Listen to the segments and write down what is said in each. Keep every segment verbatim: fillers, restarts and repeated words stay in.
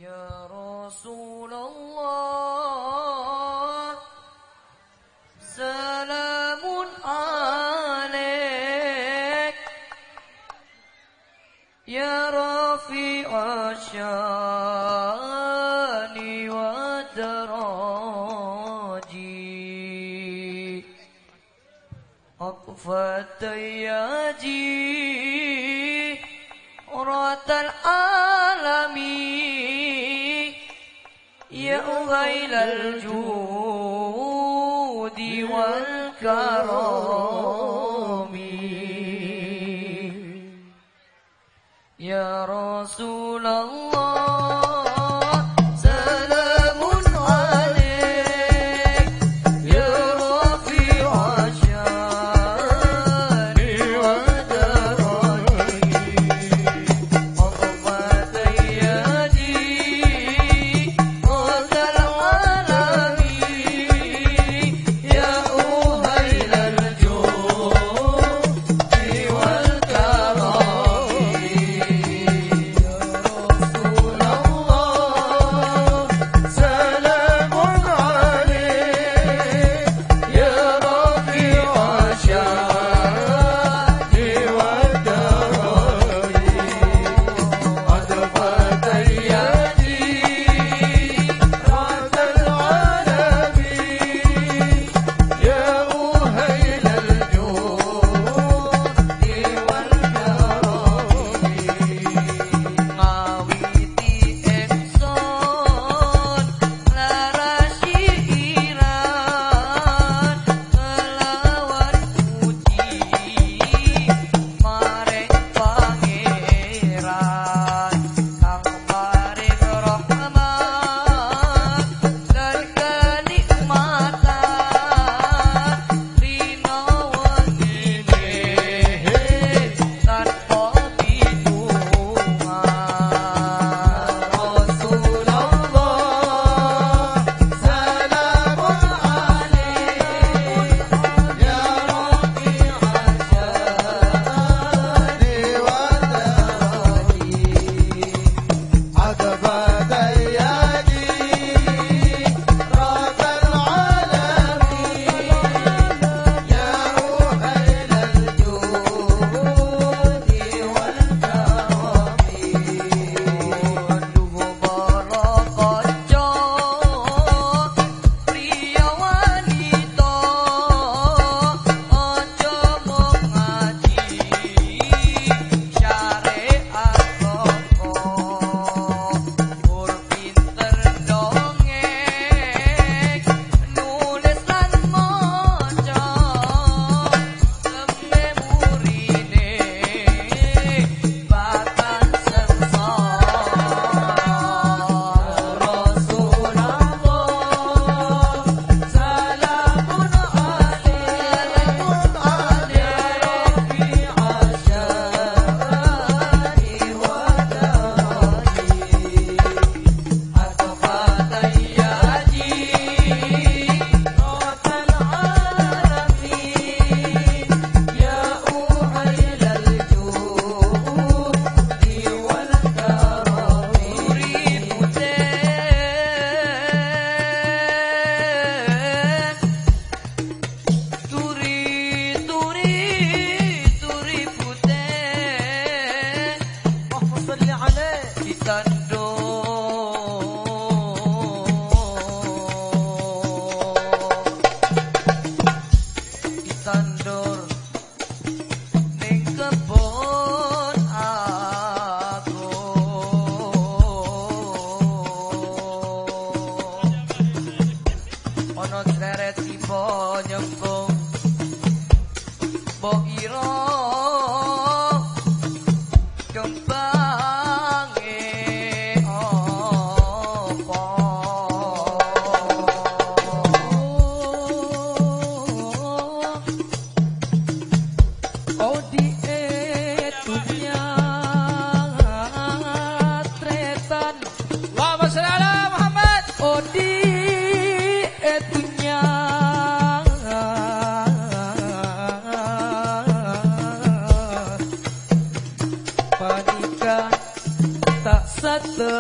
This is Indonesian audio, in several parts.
Ya Rasulullah, salamun alaik, ya rafi'a syani wa daraji, aqfatayyaji ratal alami, ya ghailal judi wal karami, ya Rasulullah. Oh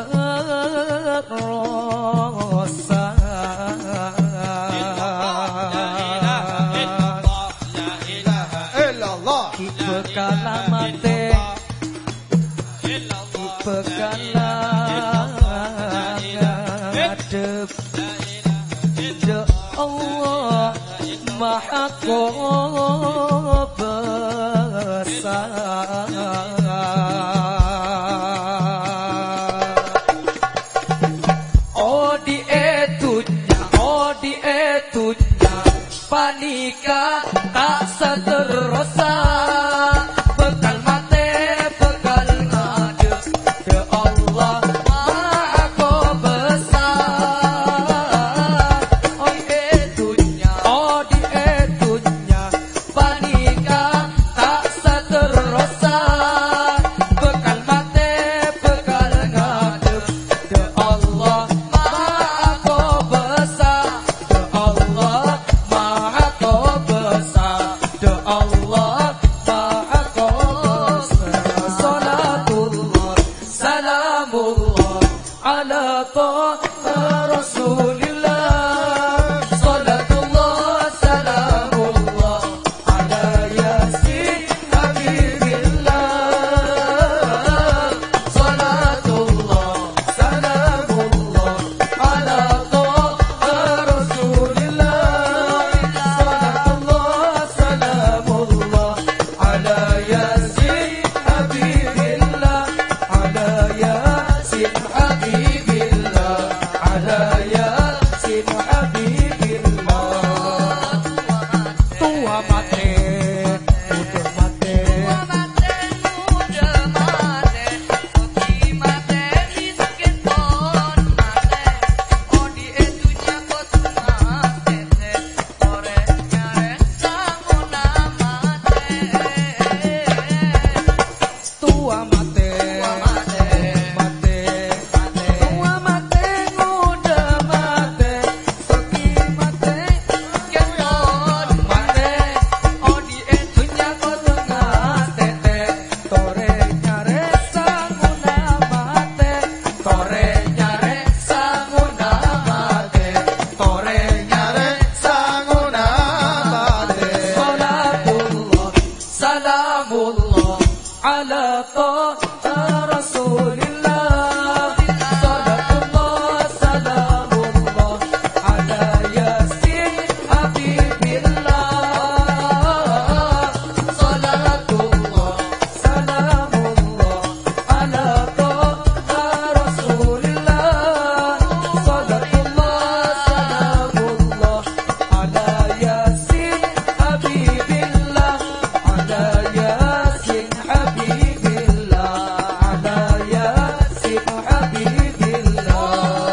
berrosa ki bekala mate ki bekala ngadep ya Allah maha besar. Oh di etunya, oh di etunya, panika tak seterasa. Bekal mate, bekal ngadep, ya Allah maha besar. Oh di etunya, oh di etunya, panika tak seterasa. Bekal mate, bekal ngadep, ya Allah maha besar. Ya Allah maha besar. Ya Allah maha besar. Salatullah salamullah ala taha Rasulillah. Salatullah salamullah ala yasin habibillah. Salatullah salamullah ala taha Rasulillah. Salatullah salamullah ala yasin habibillah. Ala yasin habibillah. Ala yasin habibillah. Tua mate, udah mate, tua mate, mate, tua mate, udah mate, soki mate, keton mate, oh di etunya kotengah tete, tore nyare sanguna mate, tore nyare sanguna mate, tore nyare sanguna mate. Salatullah salamullah ala taha Rasulillah. Salatullah salamullah ala yasin habibillah. Salatullah salamullah ala taha Rasulillah. Salatullah salamullah ala yasin habibillah. Ala yasin habibillah. Ala yasin habibillah.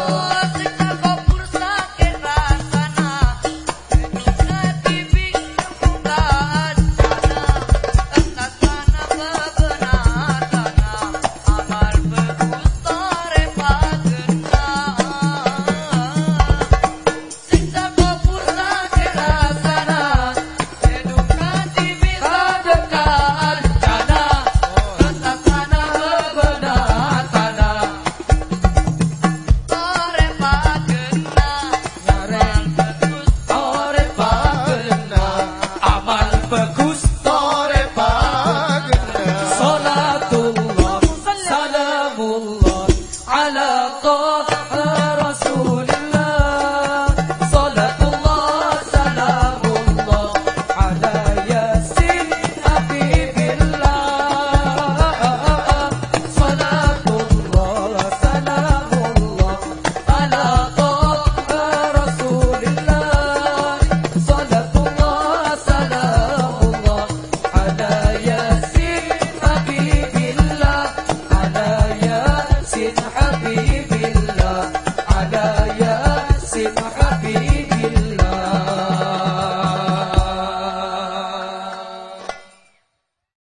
Salatullah salamullah ala taha Rasulillah. Salatullah salamullah ala yasin habibillah. Salatullah salamullah ala taha Rasulillah. Salatullah salamullah ala yasin habibillah. Ala yasin habibillah.